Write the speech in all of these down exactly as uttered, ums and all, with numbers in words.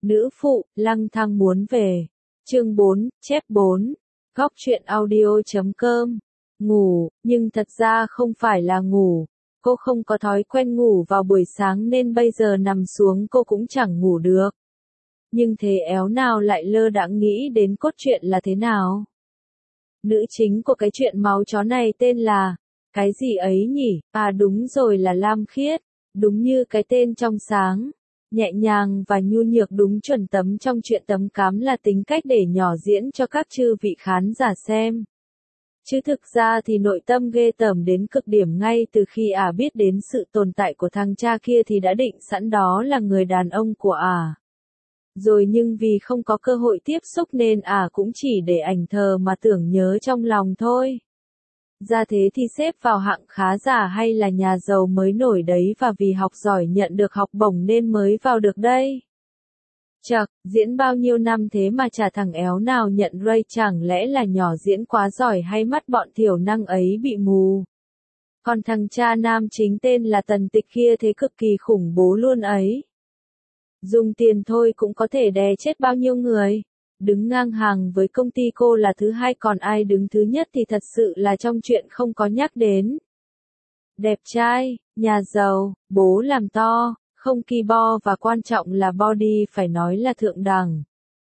Nữ phụ, lăng thăng muốn về. Chương bốn, chép bốn. Góc truyện audio chấm com. Ngủ, nhưng thật ra không phải là ngủ. Cô không có thói quen ngủ vào buổi sáng nên bây giờ nằm xuống cô cũng chẳng ngủ được. Nhưng thế éo nào lại lơ đãng nghĩ đến cốt truyện là thế nào? Nữ chính của cái chuyện máu chó này tên là... Cái gì ấy nhỉ? À đúng rồi, là Lam Khiết. Đúng như cái tên trong sáng. Nhẹ nhàng và nhu nhược đúng chuẩn tấm trong chuyện tấm cám là tính cách để nhỏ diễn cho các chư vị khán giả xem. Chứ thực ra thì nội tâm ghê tởm đến cực điểm ngay từ khi ả biết đến sự tồn tại của thằng cha kia thì đã định sẵn đó là người đàn ông của ả. Rồi nhưng vì không có cơ hội tiếp xúc nên ả cũng chỉ để ảnh thờ mà tưởng nhớ trong lòng thôi. Ra thế thì xếp vào hạng khá giả hay là nhà giàu mới nổi đấy, và vì học giỏi nhận được học bổng nên mới vào được đây. Chậc, diễn bao nhiêu năm thế mà chả thằng éo nào nhận Ray, chẳng lẽ là nhỏ diễn quá giỏi hay mắt bọn thiểu năng ấy bị mù. Còn thằng cha nam chính tên là Tần Tịch kia thế cực kỳ khủng bố luôn ấy. Dùng tiền thôi cũng có thể đè chết bao nhiêu người. Đứng ngang hàng với công ty cô là thứ hai, còn ai đứng thứ nhất thì thật sự là trong chuyện không có nhắc đến. Đẹp trai, nhà giàu, bố làm to, không ki bo và quan trọng là body phải nói là thượng đẳng.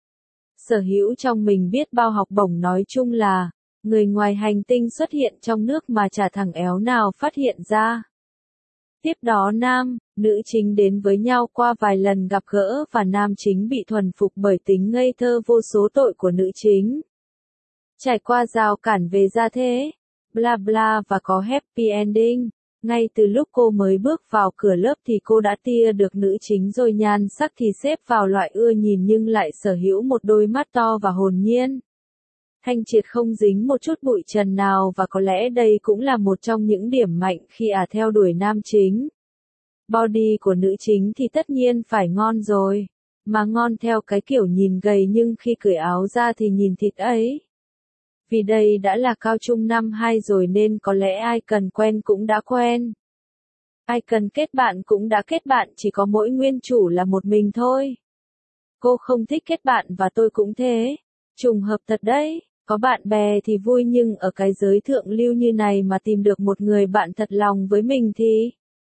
Sở hữu trong mình biết bao học bổng, nói chung là người ngoài hành tinh xuất hiện trong nước mà chả thằng éo nào phát hiện ra. Tiếp đó nam, nữ chính đến với nhau qua vài lần gặp gỡ và nam chính bị thuần phục bởi tính ngây thơ vô số tội của nữ chính. Trải qua rào cản về gia thế, bla bla và có happy ending. Ngay từ lúc cô mới bước vào cửa lớp thì cô đã tia được nữ chính rồi, nhan sắc thì xếp vào loại ưa nhìn nhưng lại sở hữu một đôi mắt to và hồn nhiên. Thanh triệt không dính một chút bụi trần nào, và có lẽ đây cũng là một trong những điểm mạnh khi ả theo đuổi nam chính. Body của nữ chính thì tất nhiên phải ngon rồi, mà ngon theo cái kiểu nhìn gầy nhưng khi cởi áo ra thì nhìn thịt ấy. Vì đây đã là cao trung năm hai rồi nên có lẽ ai cần quen cũng đã quen. Ai cần kết bạn cũng đã kết bạn, chỉ có mỗi nguyên chủ là một mình thôi. Cô không thích kết bạn và tôi cũng thế. Trùng hợp thật đấy. Có bạn bè thì vui nhưng ở cái giới thượng lưu như này mà tìm được một người bạn thật lòng với mình thì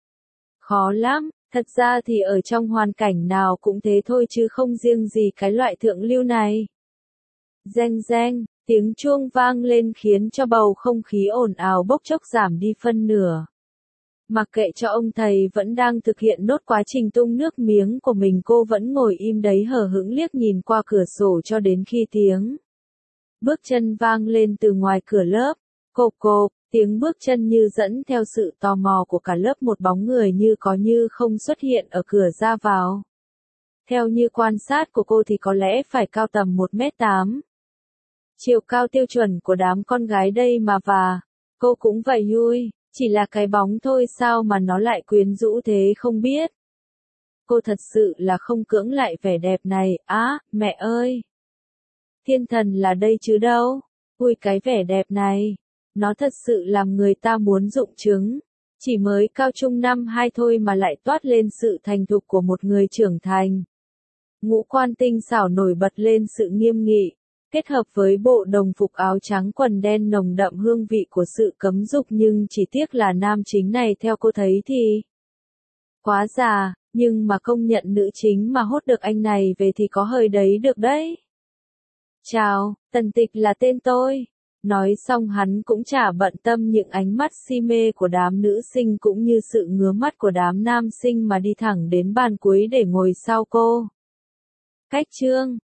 khó lắm. Thật ra thì ở trong hoàn cảnh nào cũng thế thôi chứ không riêng gì cái loại thượng lưu này. Reng reng, tiếng chuông vang lên khiến cho bầu không khí ồn ào bốc chốc giảm đi phân nửa. Mặc kệ cho ông thầy vẫn đang thực hiện nốt quá trình tung nước miếng của mình, cô vẫn ngồi im đấy hờ hững liếc nhìn qua cửa sổ cho đến khi tiếng bước chân vang lên từ ngoài cửa lớp. Cộp cộp, tiếng bước chân như dẫn theo sự tò mò của cả lớp, một bóng người như có như không xuất hiện ở cửa ra vào. Theo như quan sát của cô thì có lẽ phải cao tầm một mét tám. Chiều cao tiêu chuẩn của đám con gái đây mà, và cô cũng vậy vui, chỉ là cái bóng thôi sao mà nó lại quyến rũ thế không biết. Cô thật sự là không cưỡng lại vẻ đẹp này. Á, à, mẹ ơi! Thiên thần là đây chứ đâu. Ui cái vẻ đẹp này. Nó thật sự làm người ta muốn rụng trứng. Chỉ mới cao trung năm hai thôi mà lại toát lên sự thành thục của một người trưởng thành. Ngũ quan tinh xảo nổi bật lên sự nghiêm nghị. Kết hợp với bộ đồng phục áo trắng quần đen nồng đậm hương vị của sự cấm dục, nhưng chỉ tiếc là nam chính này theo cô thấy thì quá già, nhưng mà công nhận nữ chính mà hốt được anh này về thì có hơi đấy được đấy. Chào, Tần Tịch là tên tôi. Nói xong hắn cũng chả bận tâm những ánh mắt si mê của đám nữ sinh cũng như sự ngứa mắt của đám nam sinh mà đi thẳng đến bàn cuối để ngồi sau cô. Cách chương